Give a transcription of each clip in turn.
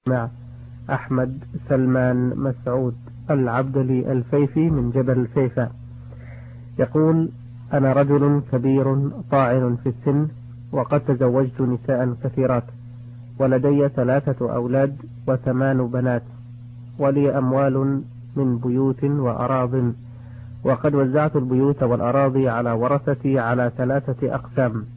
مع أحمد سلمان مسعود العبدلي الفيفي من جبل الفيفا، يقول: أنا رجل كبير طاعن في السن، وقد تزوجت نساء كثيرات، ولدي 3 أولاد و8 بنات، ولي أموال من بيوت وأراض، وقد وزعت البيوت والأراضي على ورثتي على 3 أقسام،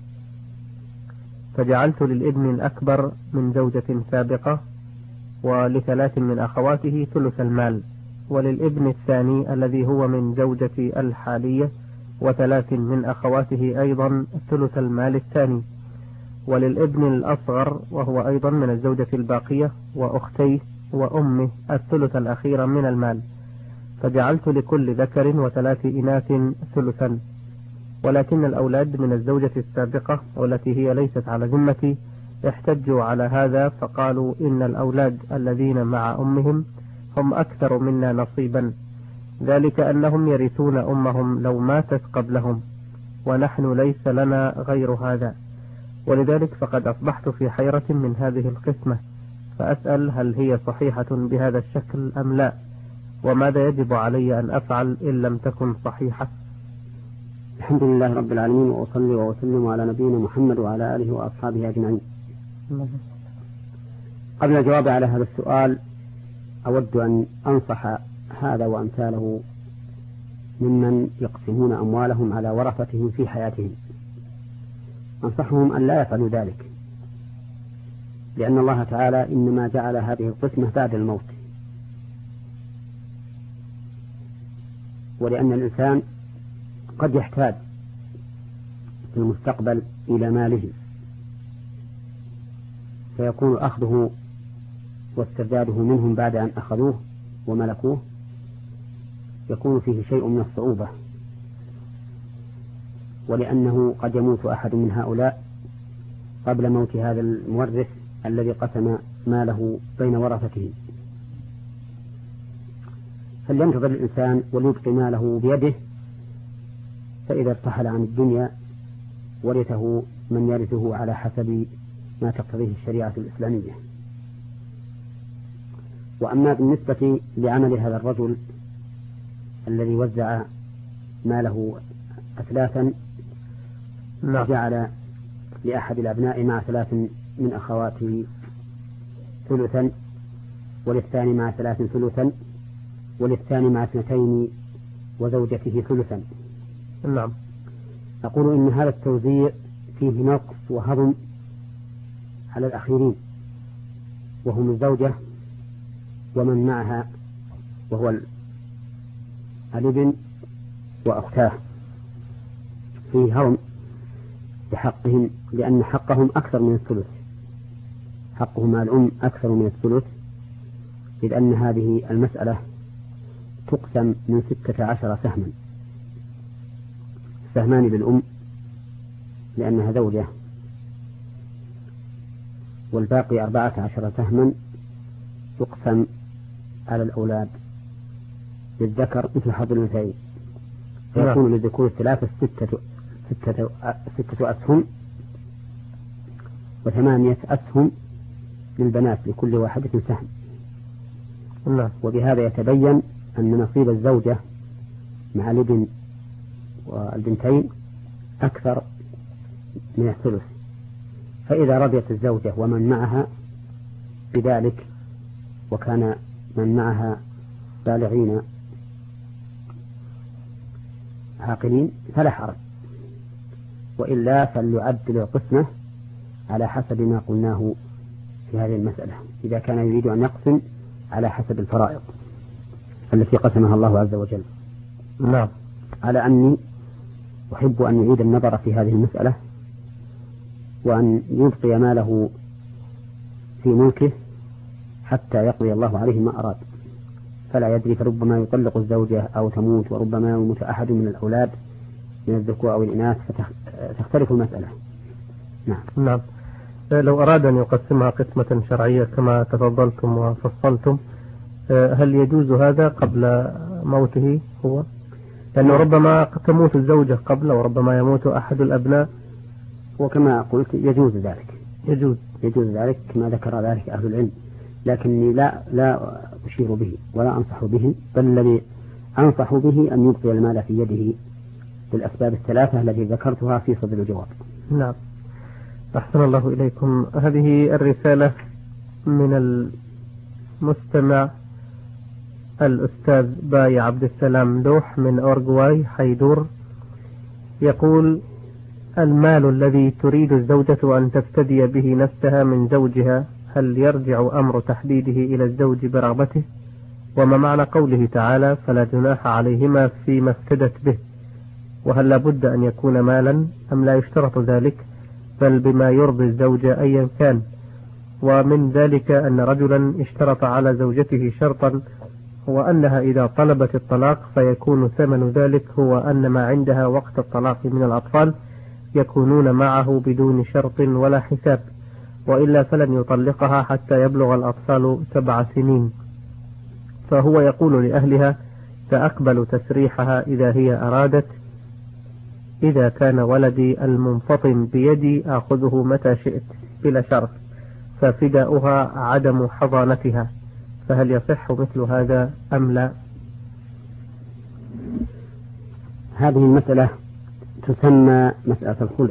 فجعلت للابن الأكبر من زوجة سابقة ول3 من أخواته ثلث المال، وللابن الثاني الذي هو من زوجتي الحالية و3 من أخواته أيضا ثلث المال الثاني، وللابن الأصغر وهو أيضا من الزوجة الباقية وأختيه وأمه الثلث الأخير من المال، فجعلت لكل ذكر و3 إناث ثلثا. ولكن الأولاد من الزوجة السابقة والتي هي ليست على ذمتي احتجوا على هذا، فقالوا إن الأولاد الذين مع أمهم هم أكثر منا نصيبا، ذلك أنهم يرثون أمهم لو ماتت قبلهم، ونحن ليس لنا غير هذا، ولذلك فقد أصبحت في حيرة من هذه القسمة، فأسأل هل هي صحيحة بهذا الشكل أم لا، وماذا يجب علي أن أفعل إن لم تكن صحيحة؟ الحمد لله رب العالمين، وأصلي وأسلم على نبينا محمد وعلى آله وأصحابه أجمعين. قبل الجواب على هذا السؤال أود أن أنصح هذا وأمثاله ممن يقسمون أموالهم على ورثتهم في حياتهم، أنصحهم أن لا يفعلوا ذلك، لأن الله تعالى إنما جعل هذه القسمة بعد الموت، ولأن الإنسان قد يحتاج في المستقبل إلى ماله، فيكون أخذه واسترداده منهم بعد أن أخذوه وملكوه يكون فيه شيء من الصعوبة، ولأنه قد يموت أحد من هؤلاء قبل موت هذا المورث الذي قسم ماله بين ورثته، فلينتظر الإنسان وليبقي ماله بيده، فإذا ارتحل عن الدنيا ورثه من يرثه على حسب ما تقتضيه الشريعة الإسلامية. وأما بالنسبة لعمل هذا الرجل الذي وزع ماله أثلاثا، جعل لأحد الأبناء مع 3 من أخواته ثلثا، وللثاني مع 3 ثلثا، وللثاني مع 2 وزوجته ثلثا. نعم. أقول إن هذا التوزيع فيه نقص وهضم على الأخيرين، وهم الزوجة ومن معها وهو الابن وأختاه، فيه هضم بحقهم، لأن حقهم أكثر من الثلث، حقهم مع الأم أكثر من الثلث، إذ أن هذه المسألة تقسم من 16 سهما، سهمان للأم لأنها زوجة، والباقي 14 سهما يقسم على الأولاد للذكر مثل حظ الأنثيين، فيكون للذكور الثلاثة 6 أسهم، و8 أسهم للبنات لكل واحدة سهم. وبهذا يتبين أن نصيب الزوجة مع الابن والبنتين أكثر من الثلث، فإذا رضيت الزوجة ومن معها بذلك وكان من معها بالغين عاقلين فلا حرج، وإلا فليعدل القسمة على حسب ما قلناه في هذه المسألة، إذا كان يريد أن يقسم على حسب الفرائض التي قسمها الله عز وجل. نعم. على أني أحب أن يعيد النظر في هذه المسألة، وأن يبقي ماله في ملكه حتى يقضي الله عليه ما أراد، فلا يدري، فربما يطلق الزوجة أو تموت، وربما يموت أحد من الأولاد من الذكور أو الإناث، فتختلف المسألة. نعم. لو أراد أن يقسمها قسمة شرعية كما تفضلتم وفصلتم، هل يجوز هذا قبل موته هو؟ لأنه ربما تموت الزوجة قبل، وربما يموت أحد الأبناء، وكما قلت يجوز ذلك، يجوز ذلك كما ذكر ذلك أهل العلم، لكني لا أشير به ولا أنصح به، بل الذي أنصح به أن يبقي المال في يده بالأسباب الثلاثة التي ذكرتها في صدر الجواب. نعم. أحسن الله إليكم. هذه الرسالة من المستمع الأستاذ باي عبد السلام لوح من أورغواي حيدور، يقول: المال الذي تريد الزوجة أن تفتدي به نفسها من زوجها، هل يرجع أمر تحديده إلى الزوج برغبته؟ وما معنى قوله تعالى: فلا جناح عليهما فيما افتدت به؟ وهل لابد أن يكون مالا أم لا يشترط ذلك، بل بما يرضي الزوجة أيا كان؟ ومن ذلك أن رجلا اشترط على زوجته شرطا، هو أنها إذا طلبت الطلاق فيكون ثمن ذلك هو أن ما عندها وقت الطلاق من الأطفال يكونون معه بدون شرط ولا حساب، وإلا فلن يطلقها حتى يبلغ الأطفال 7 سنين. فهو يقول لأهلها: سأقبل تسريحها إذا هي أرادت، إذا كان ولدي المنفطم بيدي آخذه متى شئت بلا شرط، ففداؤها عدم حضانتها، فهل يصح مثل هذا أم لا؟ هذه المسألة تسمى مسألة الخلع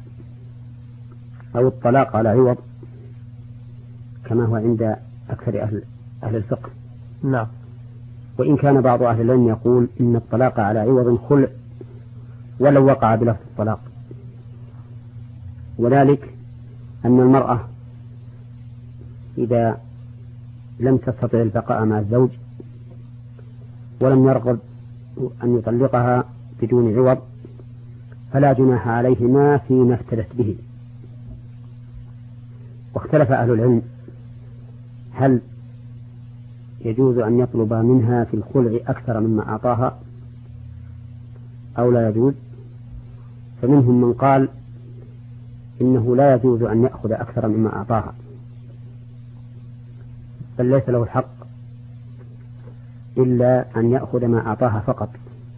أو الطلاق على عوض، كما هو عند أكثر أهل الفقه. نعم. وإن كان بعض أهل العلم يقول إن الطلاق على عوض خلع ولو وقع بلفظ الطلاق، وذلك أن المرأة إذا لم تستطع البقاء مع الزوج ولم يرغب أن يطلقها بدون عوض فلا جناح عليهما فيما افتدت به. واختلف أهل العلم هل يجوز أن يطلب منها في الخلع أكثر مما أعطاها أو لا يجوز. فمنهم من قال إنه لا يجوز أن يأخذ أكثر مما أعطاها، بل ليس له الحق إلا أن يأخذ ما أعطاها فقط.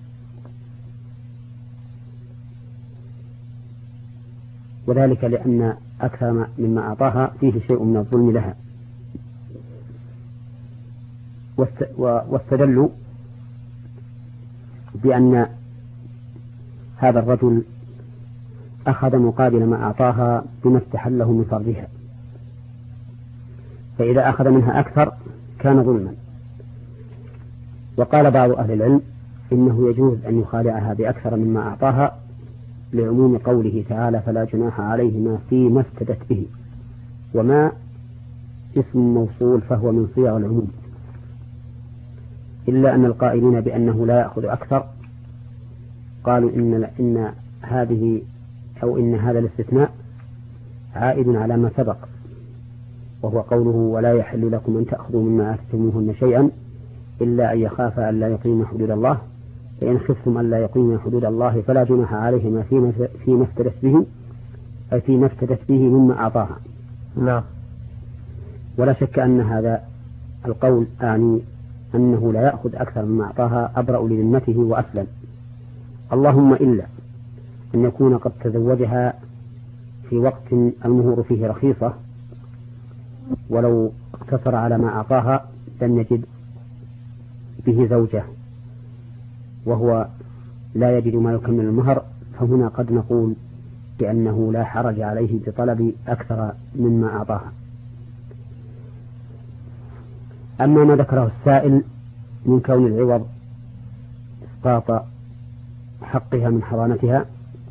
وذلك لأن أكثر مما أعطاها فيه شيء من الظلم لها. واستدلوا بأن هذا الرجل أخذ مقابل ما أعطاها بما استحله من فرجها، فإذا أخذ منها أكثر كان ظلما. وقال بعض أهل العلم إنه يجوز أن يخالعها بأكثر مما أعطاها لعموم قوله تعالى: فلا جناح عليهما فيما افتدت به، وما اسم موصول فهو من صيغ العموم، إلا أن القائلين بأنه لا يأخذ أكثر قالوا إن هذه أو إن هذا الاستثناء عائد على ما سبق، وهو قوله: ولا يحل لكم أن تأخذوا مما آتيتموهن شيئا إلا أن يخافا أن لا يقيم حدود الله، فإن خفتم أن لا يقيم حدود الله فلا جناح عليهما فيما افتدت به، أي فيما افتدت به مما أعطاها. نعم. ولا شك أن هذا القول أعني أنه لا يأخذ أكثر مما أعطاها أبرأ لذمته وأسلم، اللهم إلا أن يكون قد تزوجها في وقت المهور فيه رخيصة، ولو اقتصر على ما أعطاها لم يجد به زوجة وهو لا يجد ما يكمل المهر، فهنا قد نقول بأنه لا حرج عليه بطلب أكثر مما أعطاها. أما ما ذكره السائل من كون العوض إسقاط حقها من حضانتها،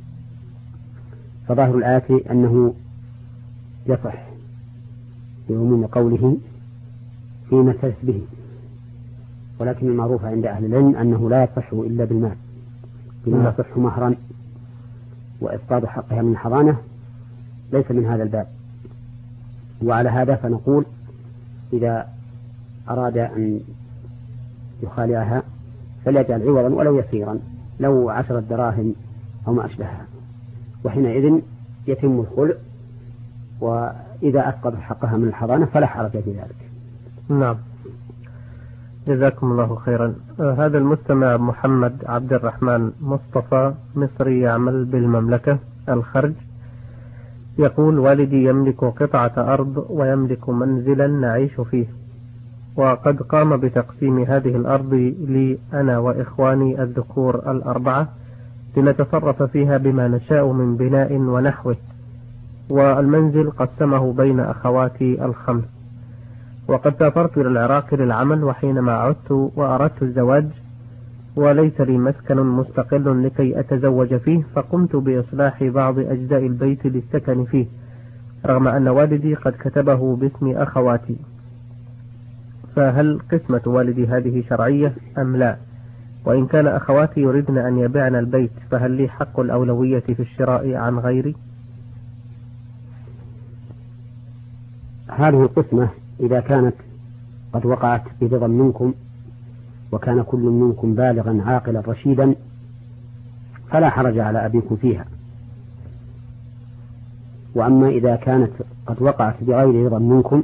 فظاهر الآية أنه يصح بعموم قوله فيما افتدت به، ولكن المعروف عند أهل العلم أنه لا يصح إلا بالمال، بما يصح مهرا، وإسقاط حقها من الحضانة ليس من هذا الباب. وعلى هذا فنقول إذا أراد أن يخالعها فليجعل عوضا ولو يسيرا، لو 10 دراهم أو ما أشبهها، وحينئذ يتم الخلع، وإذا أسقط حقها من الحضانة فلا حرج في ذلك. نعم، جزاكم الله خيرا. هذا المستمع محمد عبد الرحمن مصطفى مصري يعمل بالمملكة الخرج، يقول: والدي يملك قطعة أرض ويملك منزلا نعيش فيه، وقد قام بتقسيم هذه الأرض لي أنا وإخواني الذكور الأربعة لنتصرف فيها بما نشاء من بناء ونحوه، والمنزل قسمه بين أخواتي الخمس. وقد سافرت إلى العراق للعمل، وحينما عدت وأردت الزواج وليس لي مسكن مستقل لكي أتزوج فيه، فقمت بإصلاح بعض أجزاء البيت للسكن فيه، رغم أن والدي قد كتبه باسم أخواتي. فهل قسمة والدي هذه شرعية أم لا؟ وإن كان أخواتي يريدن أن يبيعن البيت فهل لي حق الأولوية في الشراء عن غيري؟ هذه القسمة إذا كانت قد وقعت برضا منكم وكان كل منكم بالغا عاقلا رشيدا فلا حرج على أبيكم فيها. وأما إذا كانت قد وقعت بغير رضا منكم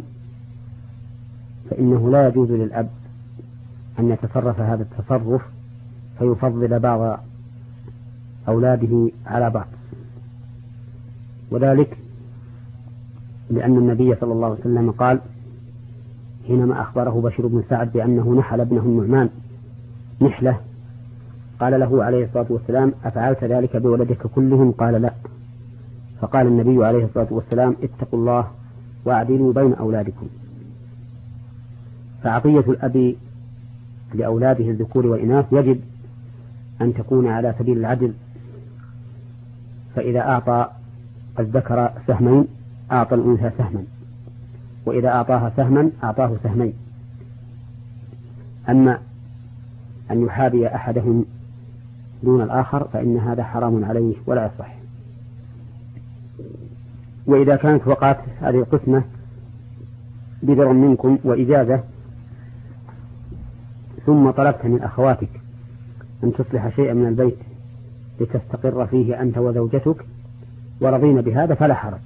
فإنه لا يجوز للأب أن يتصرف هذا التصرف فيفضل بعض أولاده على بعض، وذلك لأن النبي صلى الله عليه وسلم قال حينما أخبره بشير بن سعد بأنه نحل ابنه النعمان نحلة، قال له عليه الصلاة والسلام: أفعلت ذلك بولدك كلهم؟ قال: لا. فقال النبي عليه الصلاة والسلام: اتقوا الله واعدلوا بين أولادكم. فعطية الأب لأولاده الذكور والإناث يجب أن تكون على سبيل العدل، فإذا أعطى الذكر سهمين أعطى الأنثى سهما، وإذا أعطاها سهما أعطاه سهمين. أما أن يحابي أحدهم دون الآخر فإن هذا حرام عليه ولا يصح. وإذا كانت وقعت هذه القسمة بذر منكم وإجازة ثم طلبت من أخواتك أن تصلح شيئا من البيت لتستقر فيه أنت وزوجتك ورضين بهذا فلا حرج،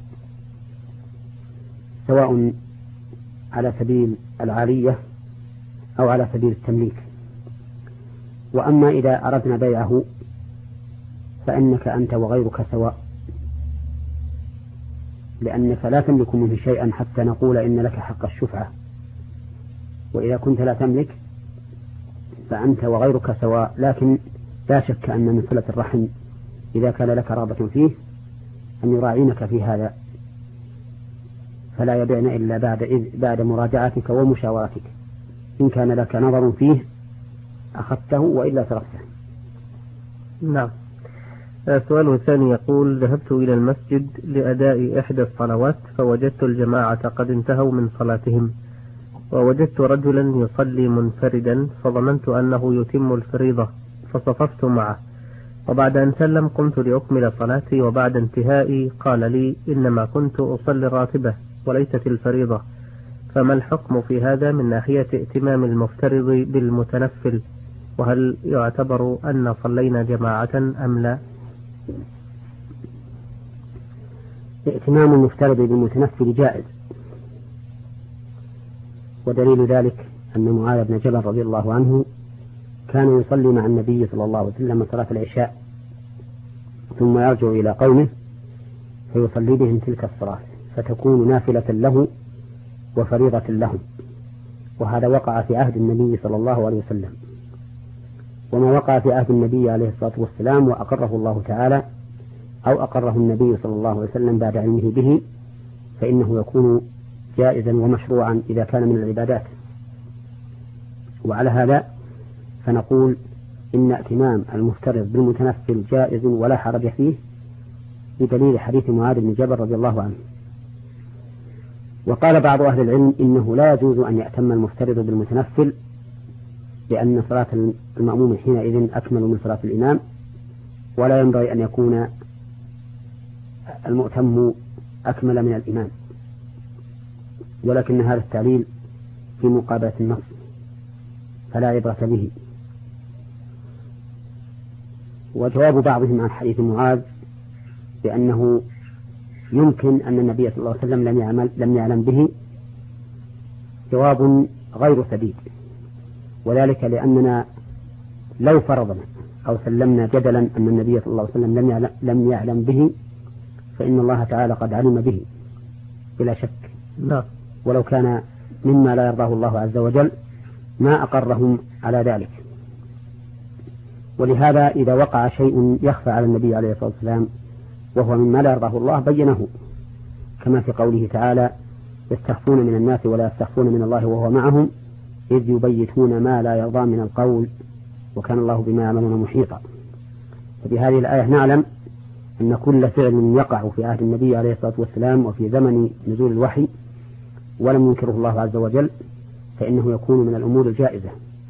سواء على سبيل العالية أو على سبيل التمليك. وأما إذا أردنا بيعه فإنك أنت وغيرك سواء، لأنك لا تملك منه شيئا حتى نقول إن لك حق الشفعة، وإذا كنت لا تملك فأنت وغيرك سواء. لكن لا شك أن من صلة الرحم إذا كان لك رغبة فيه أن يراعينك في هذا، فلا يبيعن إلا بعد مراجعتك ومشاورتك، إن كان لك نظر فيه أخذته وإلا تركته. نعم. السؤال الثاني يقول: ذهبت إلى المسجد لأداء إحدى الصلوات فوجدت الجماعة قد انتهوا من صلاتهم، ووجدت رجلا يصلي منفردا فظننت أنه يتم الفريضة فصففت معه، وبعد أن سلم قمت لأكمل صلاتي، وبعد انتهائي قال لي: إنما كنت أصلي الراتبة وليست الفريضة، فما الحكم في هذا من ناحية ائتمام المفترض بالمتنفل؟ وهل يعتبر أن صلينا جماعة أم لا؟ ائتمام المفترض بالمتنفل جائز، ودليل ذلك أن معاذ بن جبل رضي الله عنه كان يصلي مع النبي صلى الله عليه وسلم صلاة العشاء ثم يرجع إلى قومه فيصلي بهم تلك الصلاة فتكون نافلة له وفريضة لهم، وهذا وقع في عهد النبي صلى الله عليه وسلم. وما وقع في عهد النبي عليه الصلاة والسلام وأقره الله تعالى أو أقره النبي صلى الله عليه وسلم بعد علمه به فإنه يكون جائزا ومشروعا إذا كان من العبادات. وعلى هذا فنقول إن ائتمام المفترض بالمتنفل جائز ولا حرج فيه بدليل حديث معاذ بن جبل رضي الله عنه. وقال بعض أهل العلم إنه لا يجوز أن يأتم المفترض بالمتنفل، لأن صلاة المأموم حينئذ أكمل من صلاة الإمام، ولا ينبغي أن يكون المؤتم أكمل من الإمام، ولكن هذا التعليل في مقابلة النص فلا عبرة به. وجواب بعضهم عن حديث معاذ بأنه يمكن أن النبي صلى الله عليه وسلم لم يعلم به جواب غير سديد، وذلك لأننا لو فرضنا أو سلمنا جدلا أن النبي صلى الله عليه وسلم لم يعلم به فإن الله تعالى قد علم به بلا شك. نعم. ولو كان مما لا يرضاه الله عز وجل ما أقرهم على ذلك. ولهذا إذا وقع شيء يخفى على النبي عليه الصلاة والسلام وهو مما لا يرضاه الله بينه، كما في قوله تعالى: يستخفون من الناس ولا يستخفون من الله وهو معهم إذ يبيتون ما لا يرضى من القول وكان الله بما يعملون محيطا. فبهذه الآية نعلم أن كل فعل يقع في عهد النبي عليه الصلاة والسلام وفي زمن نزول الوحي ولم ينكره الله عز وجل فإنه يكون من الأمور الجائزة.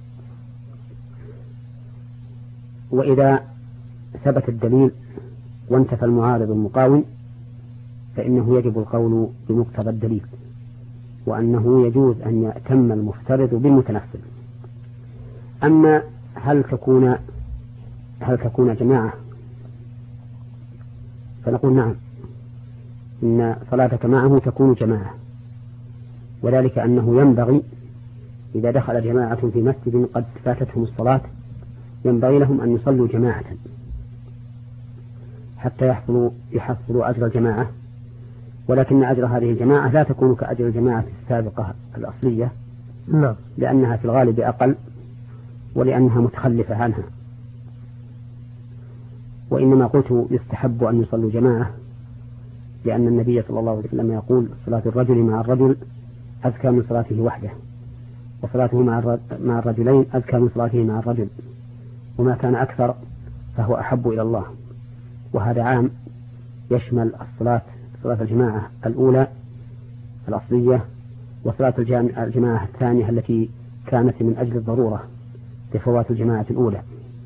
وإذا ثبت الدليل وانتفى المعارض المقاوم فإنه يجب القول بمقتضى الدليل، وأنه يجوز أن يأتم المفترض بالمتنفل. أما هل تكون جماعة، فنقول نعم، إن صلاتك معه تكون جماعة، وذلك أنه ينبغي إذا دخل جماعة في مسجد قد فاتتهم الصلاة ينبغي لهم أن يصلوا جماعة حتى يحصلوا أجر الجماعة، ولكن أجر هذه الجماعة لا تكون كأجر الجماعة السابقة الأصلية، لأنها في الغالب أقل ولأنها متخلفة عنها. وإنما قلت يستحب أن يصلوا جماعة لأن النبي صلى الله عليه وسلم يقول: صلاة الرجل مع الرجل أزكى من صلاته وحده، وصلاته مع الرجلين أزكى من صلاته مع الرجل، وما كان أكثر فهو أحب إلى الله. وهذا عام يشمل صلاة الجماعة الأولى الأصلية وصلاة الجماعة الثانية التي كانت من أجل الضرورة لفوات الجماعة الأولى.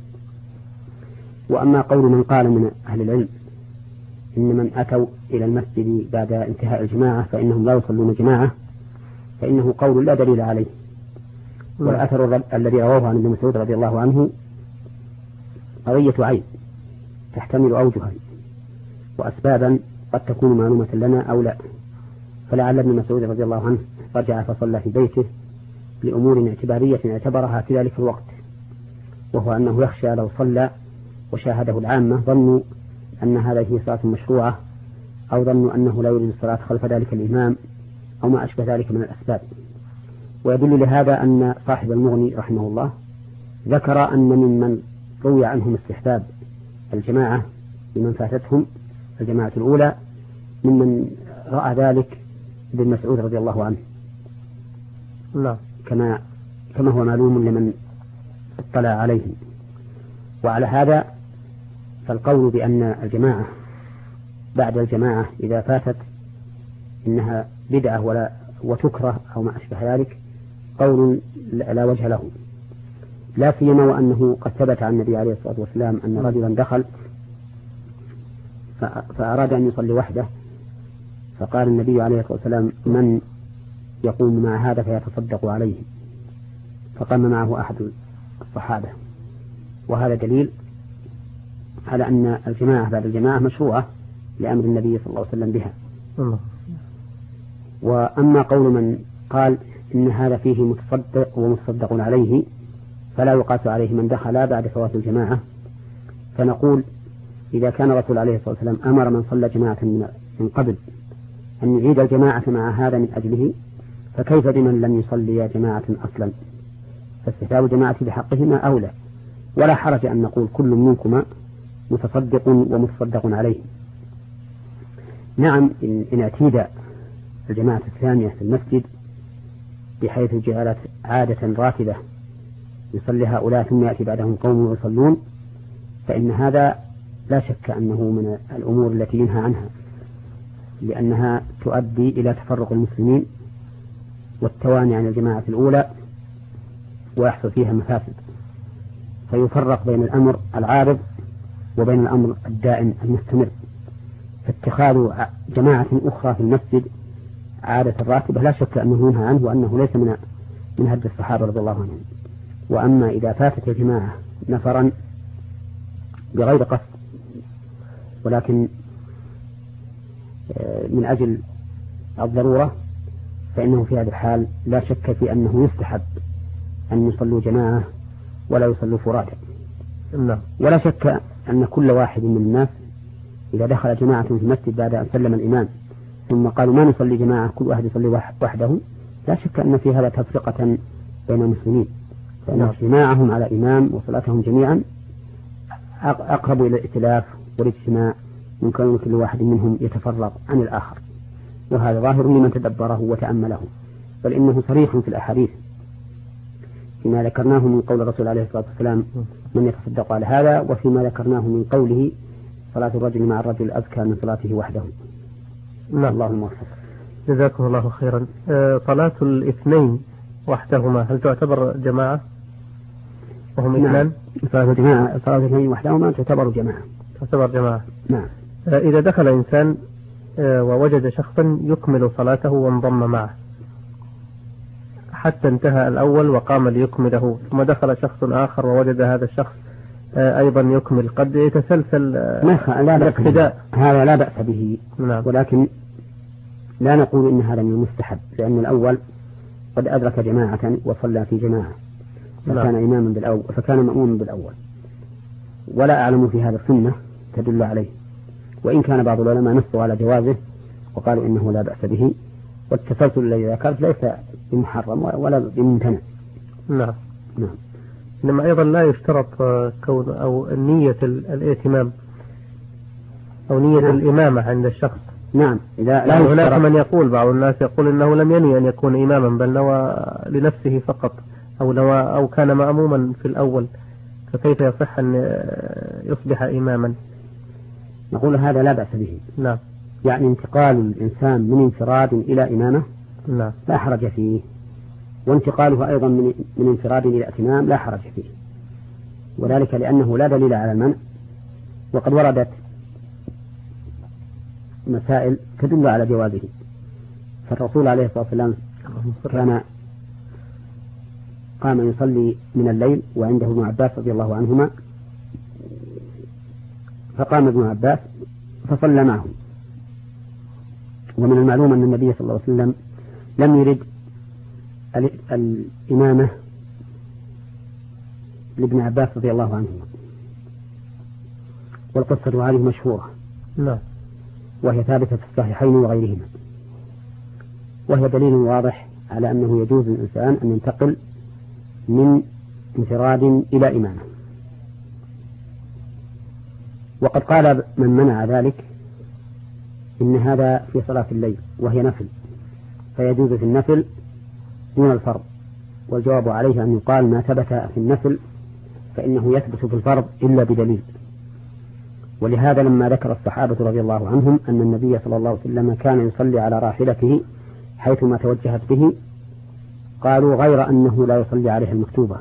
وأما قول من قال من أهل العلم إن من أتوا إلى المسجد بعد انتهاء الجماعة فإنهم لا يصلون جماعة فإنه قول لا دليل عليه. والأثر الذي رواه عن ابن مسعود رضي الله عنه قضية عين تحتمل أوجها وأسبابا قد تكون معلومة لنا أو لا، فلعل ابن مسعود رضي الله عنه رجع فصلى في بيته لأمور اعتبارية اعتبرها في ذلك الوقت، وهو أنه يخشى لو صلى وشاهده العامة ظنوا أن هذه هي صلاة مشروعة، أو ظنوا أنه لا يريد الصلاة خلف ذلك الإمام أو ما أشبه ذلك من الأسباب. ويدل لهذا أن صاحب المغني رحمه الله ذكر أن ممن روي عنهم استحباب الجماعة لمن فاتتهم الجماعة الأولى ممن رأى ذلك ابن مسعود رضي الله عنه، لا. كما هو معلوم لمن اطلع عليه. وعلى هذا فالقول بأن الجماعة بعد الجماعة إذا فاتت إنها بدعة وتكره أو ما أشبه ذلك قول لا وجه له، لا سيما وأنه قد ثبت عن النبي عليه الصلاة والسلام أن رجلا دخل فأراد أن يصلي وحده، فقال النبي عليه الصلاة والسلام: من يقوم مع هذا فيتصدق عليه؟ فقام معه أحد الصحابة. وهذا دليل على أن الجماعة بعد الجماعة مشروعة لأمر النبي صلى الله عليه وسلم بها. وأما قول من قال إن هذا فيه متصدق ومتصدق عليه فلا يقاس عليه من دخل بعد فوات الجماعة، فنقول إذا كان الرسول عليه الصلاة والسلام أمر من صلى جماعة من قبل أن يعيد الجماعة مع هذا من أجله، فكيف بمن لم يصلي جماعة أصلا؟ فاستحباب الجماعة بحقهما أولى، ولا حرج أن نقول كل منكما متصدق ومتصدق عليه. نعم، إن اعتيد الجماعة الثانية في المسجد بحيث جعلت عادة راتبة يصلي هؤلاء ثم يأتي بعدهم قوم يصلون، فإن هذا لا شك أنه من الأمور التي ينهى عنها، لأنها تؤدي إلى تفرق المسلمين والتواني عن الجماعة الأولى ويحصل فيها مفاسد، فيفرق بين الأمر العارض وبين الأمر الدائم المستمر. فاتخاذ جماعة أخرى في المسجد عادة راتبة لا شك أنه ينهى عنه وأنه ليس من هدي الصحابة رضي الله عنهم. وأما إذا فاتت الجماعة نفرا بغير قصد ولكن من أجل الضرورة فإنه في هذا الحال لا شك في أنه يستحب أن يصلوا جماعة ولا يصلوا فرادا. ولا شك أن كل واحد من الناس إذا دخل جماعة في المسجد بعد أن سلم الإمام ثم قالوا ما نصلي جماعة كل واحد يصلي وحده، لا شك أن في هذا تفرقة بين المسلمين، فإن اجتماعهم على إمام وصلاتهم جميعا أقرب إلى الائتلاف والاجتماع من كون كل واحد منهم يتفرق عن الآخر، وهذا ظاهر لمن تدبره وتأمله، بل إنه صريح في الأحاديث فيما ذكرناه من قول الرسول عليه الصلاة والسلام من يتصدق على هذا، وفيما ذكرناه من قوله صلاة الرجل مع الرجل أزكى من صلاته وحده. الله الموفق. جزاكم الله خيرا. صلاة الاثنين وحدهما هل تعتبر جماعة وهم اثنان؟ صلاة الاثنين وحدهما تعتبر جماعة. نعم. إذا دخل إنسان ووجد شخصا يكمل صلاته وانضم معه حتى انتهى الأول وقام ليكمله، ثم دخل شخص آخر ووجد هذا الشخص أيضا يكمل، قد يتسلسل الاقتداء، هذا لا بأس به. نعم. ولكن لا نقول إن هذا من المستحب، لأن الأول قد أدرك جماعة وصلى في جماعة فكان إماما بالأول فكان مأموما بالأول، ولا أعلم في هذا السنة تدل عليه، وإن كان بعض العلماء نصوا على جوازه وقالوا إنه لا بأس به، والتسلسل الذي ذكرت ليس بمحرم ولا بممتنع. نعم. إنما أيضا لا يشترط كون أو نية الائتمام أو نية الإمامة عند الشخص. نعم. لا هناك من يقول، بعض الناس يقول إنه لم ينوي أن يكون إماما بل نوى لنفسه فقط، أو كان مأموما في الأول، فكيف يصح أن يصبح إماما؟ نقول هذا لا بأس به. نعم. يعني انتقال الإنسان من انفراد إلى إمامة نعم لا حرج فيه، وانتقاله أيضا من انفراد إلى ائتمام لا حرج فيه، وذلك لأنه لا دليل على المنع، وقد وردت مسائل تدل على جوازه. فالرسول عليه الصلاة والسلام كان قام يصلي من الليل وعنده ابن عباس رضي الله عنهما، فقام ابن عباس فصلى معه. ومن المعلوم أن النبي صلى الله عليه وسلم لم يرد الإمامة لابن عباس رضي الله عنهما، والقصة هذه مشهورة. نعم. وهي ثابتة في الصحيحين وغيرهما، وهي دليل واضح على أنه يجوز للإنسان أن ينتقل من انفراد إلى إمامة. وقد قال من منع ذلك إن هذا في صلاة الليل وهي نفل، فيجوز في النفل دون الفرض، والجواب عليه أن يقال ما ثبت في النفل فإنه يثبت في الفرض إلا بدليل. ولهذا لما ذكر الصحابة رضي الله عنهم أن النبي صلى الله عليه وسلم كان يصلي على راحلته حيثما توجهت به، قالوا غير أنه لا يصلي عليها المكتوبة،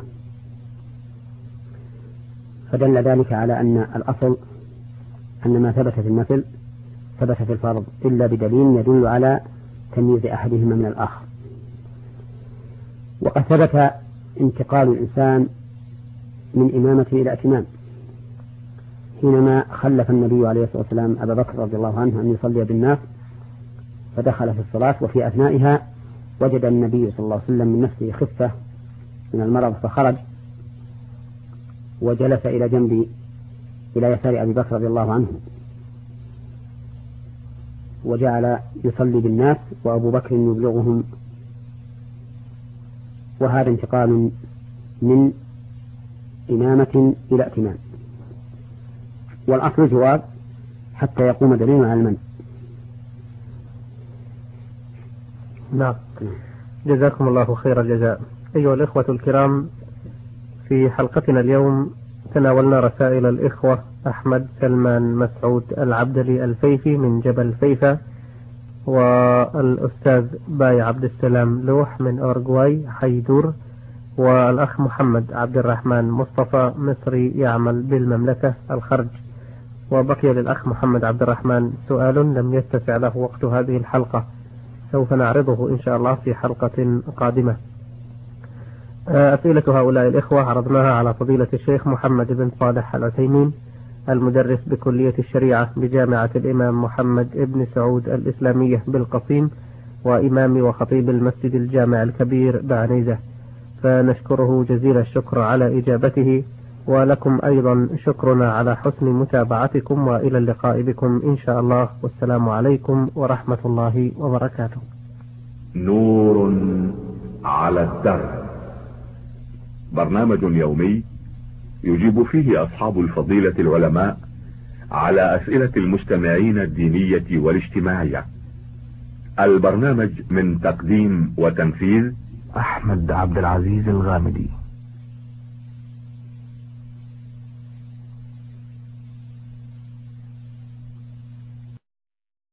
فدل ذلك على أن الأصل أن ما ثبت في النفل ثبت في الفرض إلا بدليل يدل على تمييز أحدهما من الآخر. وقد ثبت انتقال الإنسان من إمامة إلى ائتمام حينما خلف النبي عليه الصلاة والسلام أبا بكر رضي الله عنه أن يصلي بالناس، فدخل في الصلاة وفي أثنائها وجد النبي صلى الله عليه وسلم من نفسه خفة من المرض، فخرج وجلس إلى جنب إلى يسار أبي بكر رضي الله عنه، وجعل يصلي بالناس وأبو بكر يبلغهم. وهذا انتقال من إمامة إلى ائتمام، والأصل الجواب حتى يقوم دليل على المنع. نعم. جزاكم الله خير الجزاء. أيها الإخوة الكرام، في حلقتنا اليوم تناولنا رسائل الإخوة أحمد سلمان مسعود العبدلي الفيفي من جبل فيفا، والأستاذ باي عبد السلام لوح من أورغواي حيدور، والأخ محمد عبد الرحمن مصطفى مصري يعمل بالمملكة الخرج. وبقي للأخ محمد عبد الرحمن سؤال لم يتسع له وقت هذه الحلقة، سوف نعرضه إن شاء الله في حلقة قادمة. أسئلة هؤلاء الإخوة عرضناها على فضيلة الشيخ محمد بن صالح العثيمين المدرس بكلية الشريعة بجامعة الإمام محمد بن سعود الإسلامية بالقصيم، وإمام وخطيب المسجد الجامع الكبير بعنيزة، فنشكره جزيل الشكر على إجابته، ولكم أيضا شكرنا على حسن متابعتكم، وإلى اللقاء بكم إن شاء الله، والسلام عليكم ورحمة الله وبركاته. نور على الدرب، برنامج يومي يجيب فيه أصحاب الفضيلة العلماء على أسئلة المستمعين الدينية والاجتماعية. البرنامج من تقديم وتنفيذ أحمد عبد العزيز الغامدي.